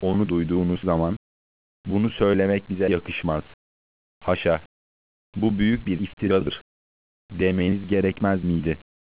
onu duyduğunuz zaman, bunu söylemek bize yakışmaz. Haşa, bu büyük bir iftiradır demeniz gerekmez miydi?